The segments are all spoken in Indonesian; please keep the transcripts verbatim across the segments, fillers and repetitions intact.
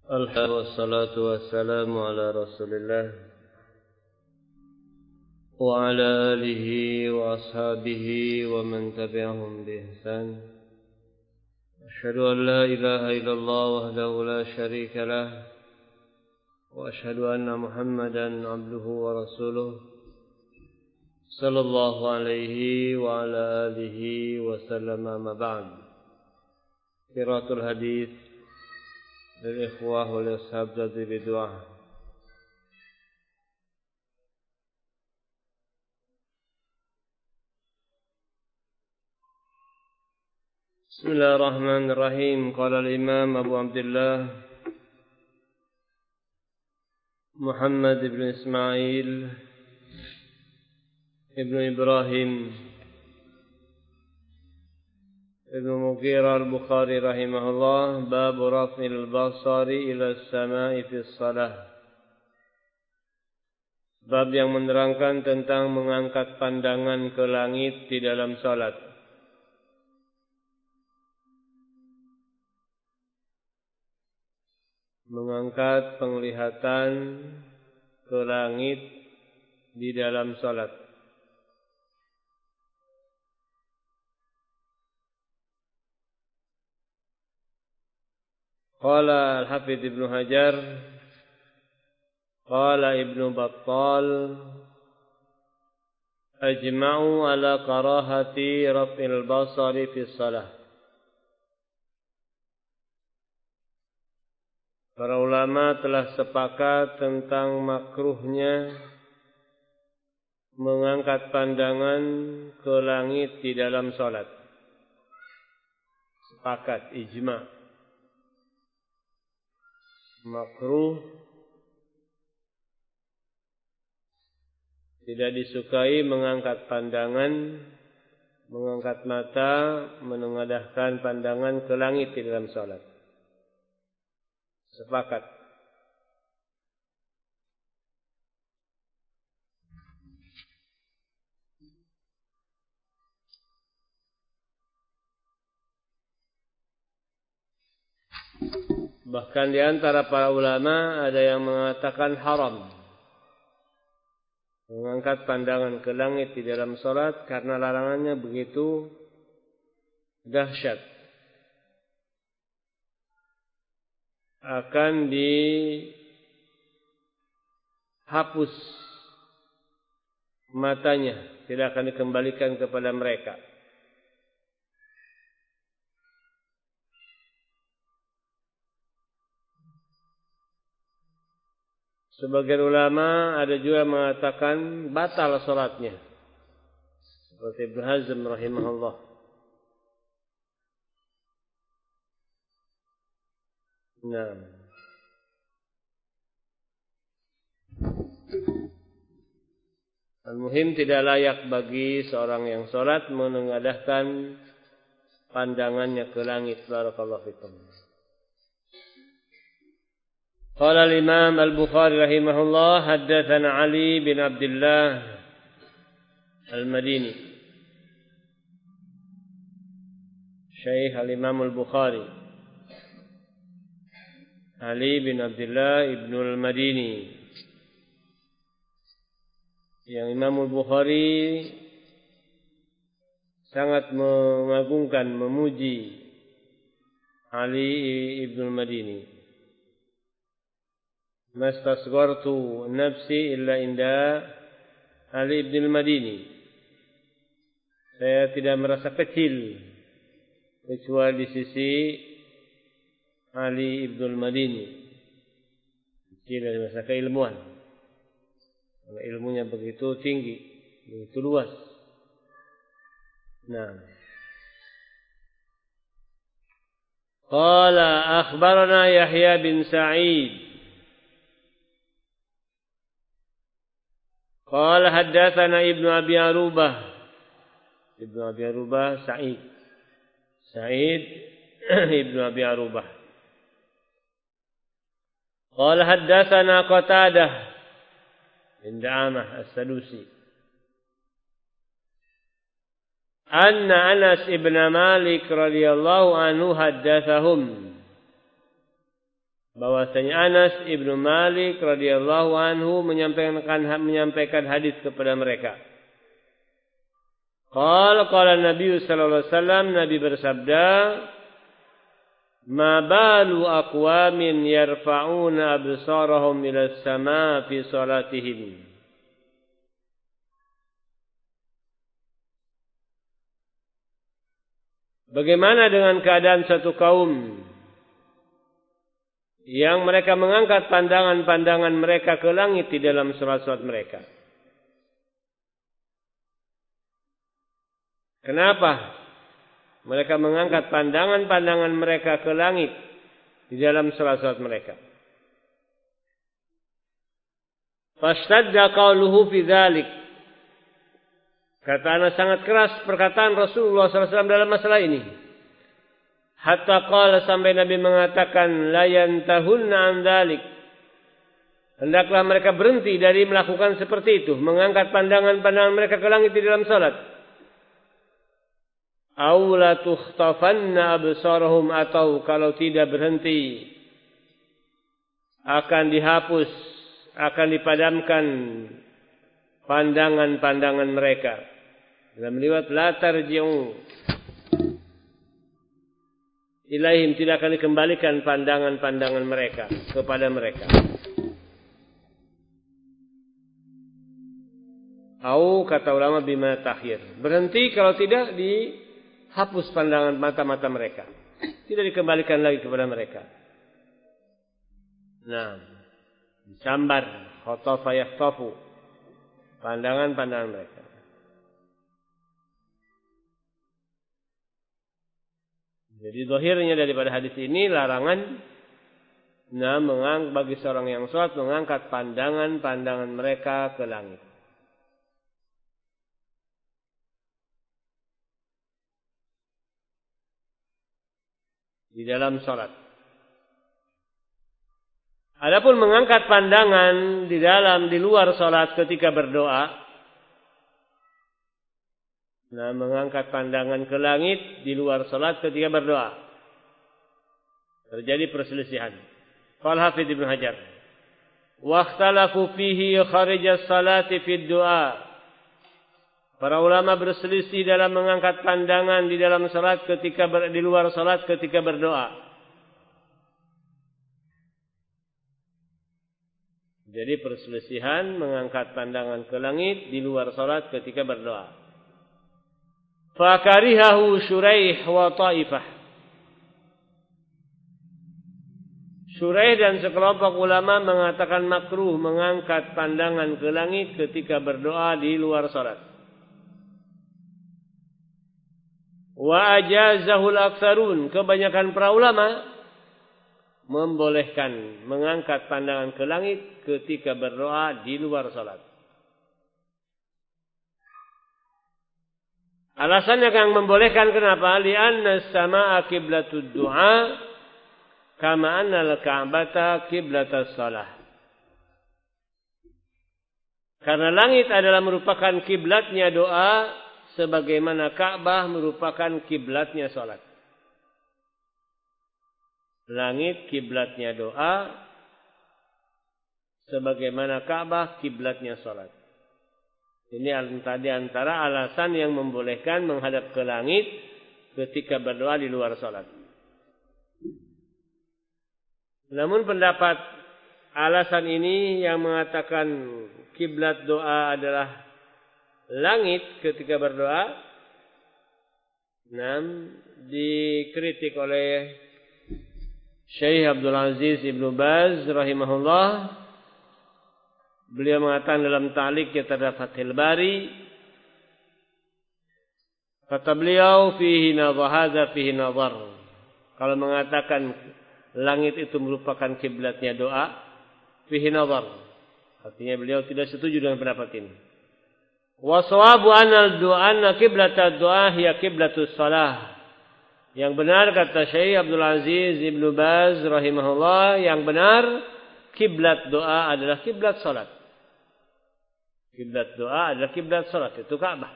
Alhamdulillah wassalatu wassalamu ala Rasulillah wa ala alihi wa ashabihi wa man tabi'ahum bi ihsan. Asyhadu an la ilaha illallah wahdahu la syarika lah wa asyhadu anna Muhammadan abduhu wa rasuluh sallallahu alaihi wa ala alihi wa sallama ma ba'd. Qiraatul hadis lil ikhwah wal ashab jadi bid'ah. Bismillahirrahmanirrahim. Qala al-Imam Abu Abdullah Muhammad ibn Ismail ibn Ibrahim ibn Mughirah al-Bukhari rahimahullah, bab raf'il basari ila as-sama'i fi shalah. Bab yang menerangkan tentang mengangkat pandangan ke langit di dalam salat. Mengangkat penglihatan ke langit di dalam salat. Qala al-Hafidh Ibn Hajar, qala Ibn Battal, ajma'u ala karahati raf'il basari fi shalah. Para ulama telah sepakat tentang makruhnya mengangkat pandangan ke langit di dalam salat. Sepakat, ijma'. Makruh, tidak disukai mengangkat pandangan, mengangkat mata, menengadahkan pandangan ke langit di dalam salat. Sepakat. Bahkan di antara para ulama ada yang mengatakan haram mengangkat pandangan ke langit di dalam salat karena larangannya begitu dahsyat. Akan dihapus matanya, tidak akan dikembalikan kepada mereka. Sebagian ulama ada juga mengatakan batal salatnya, seperti Ibnu Hazm rahimahullah. Nah, al-muhim tidak layak bagi seorang yang salat menengadahkan pandangannya ke langit. Barakallahu fikum. Qala al-Imam al-Bukhari rahimahullah, haddatsana Ali bin Abdullah al-Madini, Syekh al-Imam al-Bukhari, Ali bin Abdullah ibn al-Madini, yang Imam al-Bukhari sangat mengagungkan, memuji Ali ibn al-Madini. Mastasghartu nafsi illa inda Ali ibn al-Madini. Saya tidak merasa kecil kecuali di sisi Ali ibn al-Madini. Kecil dari masa keilmuan. Karena ilmunya begitu tinggi, begitu luas. Nah. Qala akhbarana Yahya bin Sa'id. Qala haddatsana Ibnu Abi Arubah. Ibnu Abi Arubah Sa'id. Sa'id Ibnu Abi Arubah. Qala haddatsana Qatadah bin Da'amah As-Sadusi. Anna Anas ibn Malik radhiyallahu anhu haddatsahum bahwasanya Anas ibnu Malik radhiyallahu anhu menyampaikan menyampaikan hadis kepada mereka. Qala qala Nabi sallallahu alaihi wasallam, Nabi bersabda, "Ma balu aqwamin yarfa'una absarahum ila as-sama' fi salatihim." Bagaimana dengan keadaan satu kaum yang mereka mengangkat pandangan-pandangan mereka ke langit di dalam salat-salat mereka? Kenapa mereka mengangkat pandangan-pandangan mereka ke langit di dalam salat-salat mereka? Fashtadda qauluhu fi dzalik. Kata Anas, sangat keras perkataan Rasulullah sallallahu alaihi wasallam dalam masalah ini. Hatta qala, sampai Nabi mengatakan, la yantahunna an dzalik. Hendaklah mereka berhenti dari melakukan seperti itu, mengangkat pandangan-pandangan mereka ke langit di dalam salat. Aw la tukhtafanna absarahum, atau kalau tidak berhenti akan dihapus, akan dipadamkan pandangan-pandangan mereka. Dalam riwayat la tarji'u ilaihim, tidak akan dikembalikan pandangan-pandangan mereka kepada mereka. Au kata ulama bima takhir, berhenti, kalau tidak dihapus pandangan mata-mata mereka, tidak dikembalikan lagi kepada mereka. Nah, disambar, khotofa yakhtofu, pandangan-pandangan mereka. Jadi zahirnya daripada hadis ini larangan nah mengang bagi seorang yang salat mengangkat pandangan-pandangan mereka ke langit. Di dalam salat. Adapun mengangkat pandangan di dalam di luar salat ketika berdoa, nah, mengangkat pandangan ke langit di luar salat ketika berdoa, terjadi perselisihan. Qala Hafidz Ibnu Hajar, wa ikhtalafu fihi kharij as-salati fi du'a. Para ulama berselisih dalam mengangkat pandangan di dalam salat ketika ber, di luar salat ketika berdoa. Jadi perselisihan mengangkat pandangan ke langit di luar salat ketika berdoa. Fakarihahu Syuraih wa Taifah. Syuraih dan sekelompok ulama mengatakan makruh mengangkat pandangan ke langit ketika berdoa di luar salat. Wa ajazahul aktsarun, kebanyakan para ulama membolehkan mengangkat pandangan ke langit ketika berdoa di luar salat. Alasannya yang membolehkan kenapa? Li'anna as-samaa'a qiblatud du'a kama anna al-ka'bata qiblatas shalah. Karena langit adalah merupakan kiblatnya doa sebagaimana Ka'bah merupakan kiblatnya salat. Langit kiblatnya doa sebagaimana Ka'bah kiblatnya salat. Ini tadi antara alasan yang membolehkan menghadap ke langit ketika berdoa di luar salat. Namun pendapat alasan ini yang mengatakan kiblat doa adalah langit ketika berdoa, nam dikritik oleh Syekh Abdul Aziz Ibnu Baz rahimahullah. Beliau mengatakan dalam ta'liqnya terhadap Fathul Bari, kata beliau fihi nadhar, hadza fihi nadhar. Kalau mengatakan langit itu merupakan kiblatnya doa, fihi nadhar. Artinya beliau tidak setuju dengan pendapat ini. Wa shawabu anal du'anna qiblatad du'a hiya qiblatus shalah. Yang benar kata Syekh Abdul Aziz Ibnu Baz rahimahullah, yang benar kiblat doa adalah kiblat salat. Kiblat doa adalah kiblat salat, itu Ka'bah.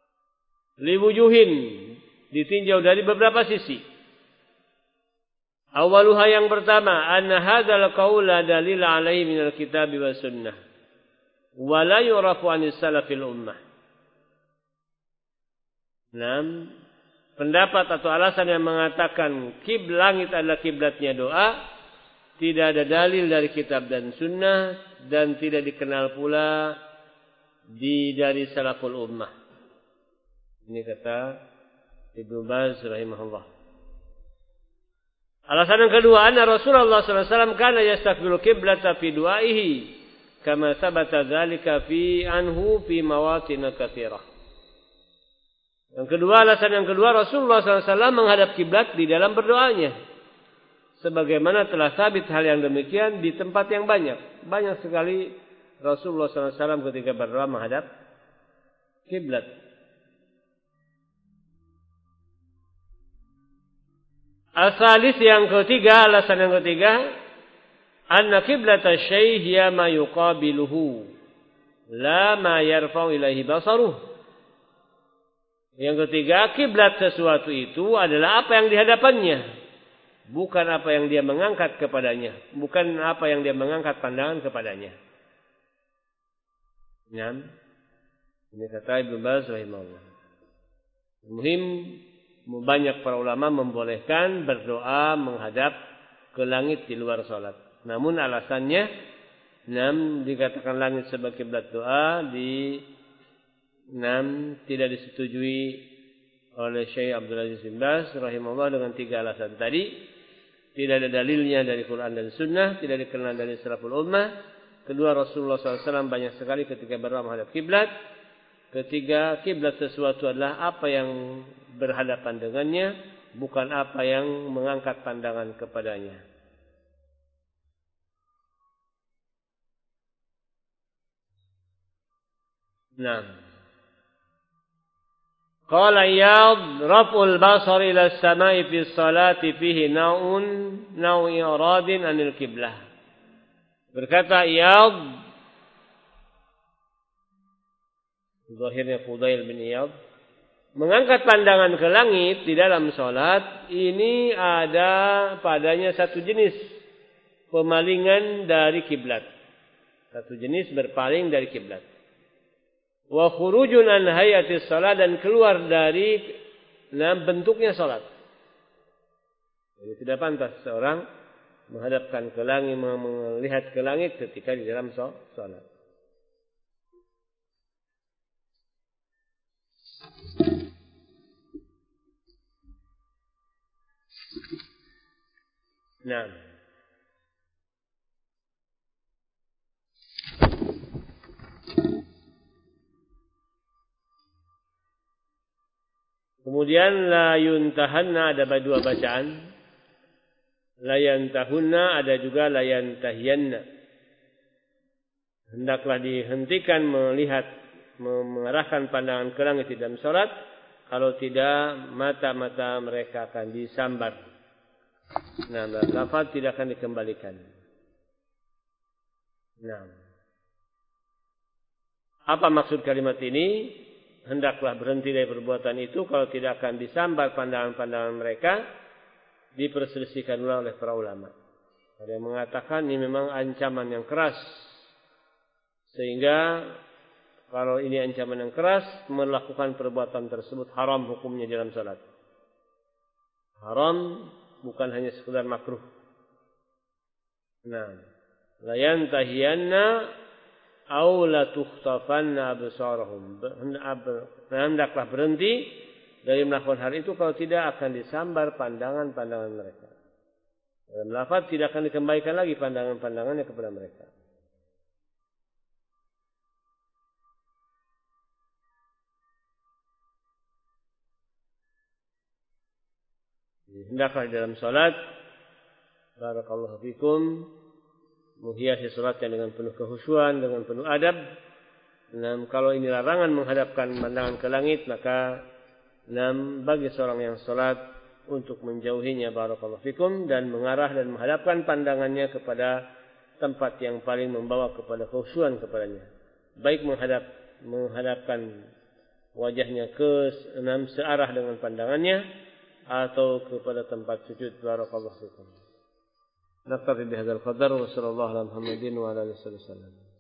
Liwujuhin, ditinjau dari beberapa sisi. Awaluha yang pertama, anna hadzal qaula dalil alaihi minal kitab wa sunnah. Wa la yurafu anis salafil ummah. Enam, pendapat atau alasan yang mengatakan kib langit adalah kiblatnya doa, tidak ada dalil dari kitab dan sunnah dan tidak dikenal pula di dari salaful ummah. Ini kata Ibnu Baz rahimahullah. Alasan yang kedua, anna Rasulullah sallallahu alaihi wasallam kana yastaqbilu qiblata fi du'aihi kama sabata dzalika fi anhu fi mawatin katsirah. Yang kedua, alasan yang kedua, Rasulullah sallallahu alaihi wasallam menghadap kiblat di dalam berdoanya. Sebagaimana telah sabit hal yang demikian di tempat yang banyak. Banyak sekali Rasulullah sallallahu alaihi wasallam ketika berdoa menghadap kiblat. Asalis yang ketiga, alasan yang ketiga, anna qiblata syai' hiya ma yuqabiluhu la ma yarfa'u ilaihi basaruh. Yang ketiga, kiblat sesuatu itu adalah apa yang di hadapannya, bukan apa yang dia mengangkat kepadanya, bukan apa yang dia mengangkat pandangan kepadanya. Nah, ini kata Ibnu Baz rahimahullah. Muhim, banyak para ulama membolehkan berdoa menghadap ke langit di luar salat. Namun alasannya, enam dikatakan langit sebagai kiblat doa di enam tidak disetujui oleh Syekh Abdul Aziz bin Baz rahimahullah dengan tiga alasan tadi. Tidak ada dalilnya dari Quran dan Sunnah, tidak dikenal dari salaful ummah. Kedua, Rasulullah sallallahu alaihi wasallam banyak sekali ketika berdoa menghadap kiblat. Ketiga, kiblat sesuatu adalah apa yang berhadapan dengannya, bukan apa yang mengangkat pandangan kepadanya. Nah, qala Iyad, raf'ul basar ila as-sama'i fi sholati fihi naun naw iradin anil qiblah. Berkata Iyad, zahirnya Fudail bin Iyad, mengangkat pandangan ke langit di dalam salat ini ada padanya satu jenis pemalingan dari kiblat. Satu jenis berpaling dari kiblat. Wa khurujun an hayatis salat, dan keluar dari nah, bentuknya salat. Jadi tidak pantas seorang menghadapkan ke langit, melihat ke langit ketika di dalam salat. Nah, kemudian la yuntahanna ada dua bacaan. La yantahunna ada juga la yantahiyanna. Hendaklah dihentikan melihat, mengarahkan pandangan ke langit di dalam salat, kalau tidak mata-mata mereka akan disambar. Nah, lafaz tidak akan dikembalikan. Nah, apa maksud kalimat ini? Hendaklah berhenti dari perbuatan itu kalau tidak akan disambar pandangan-pandangan mereka. Diperselisihkan oleh para ulama. Ada yang mengatakan ini memang ancaman yang keras, sehingga kalau ini ancaman yang keras, melakukan perbuatan tersebut haram hukumnya dalam salat. Haram bukan hanya sekedar makruh. Nah, la yantahiyanna aw la tukhtafanna absarahum. Hendaklah berhenti dari melakukan hal itu, kalau tidak akan disambar pandangan-pandangan mereka. Dalam lafaz tidak akan dikembalikan lagi pandangan-pandangannya kepada mereka. Hendaklah dalam salat, barakallahu fikum, menghiasi salatnya dengan penuh kekhusyuan, dengan penuh adab. Dan kalau ini larangan menghadapkan pandangan ke langit, maka Nam bagi seorang yang salat untuk menjauhinya, barakallahu fikum, dan mengarah dan menghadapkan pandangannya kepada tempat yang paling membawa kepada khusyuan kepadanya. Baik menghadap menghadapkan wajahnya ke enam searah dengan pandangannya atau kepada tempat sujud, barakallahu fikum. نكتفي بهذا القدر وصلى الله على محمد وعلى آله وصحبه وسلم.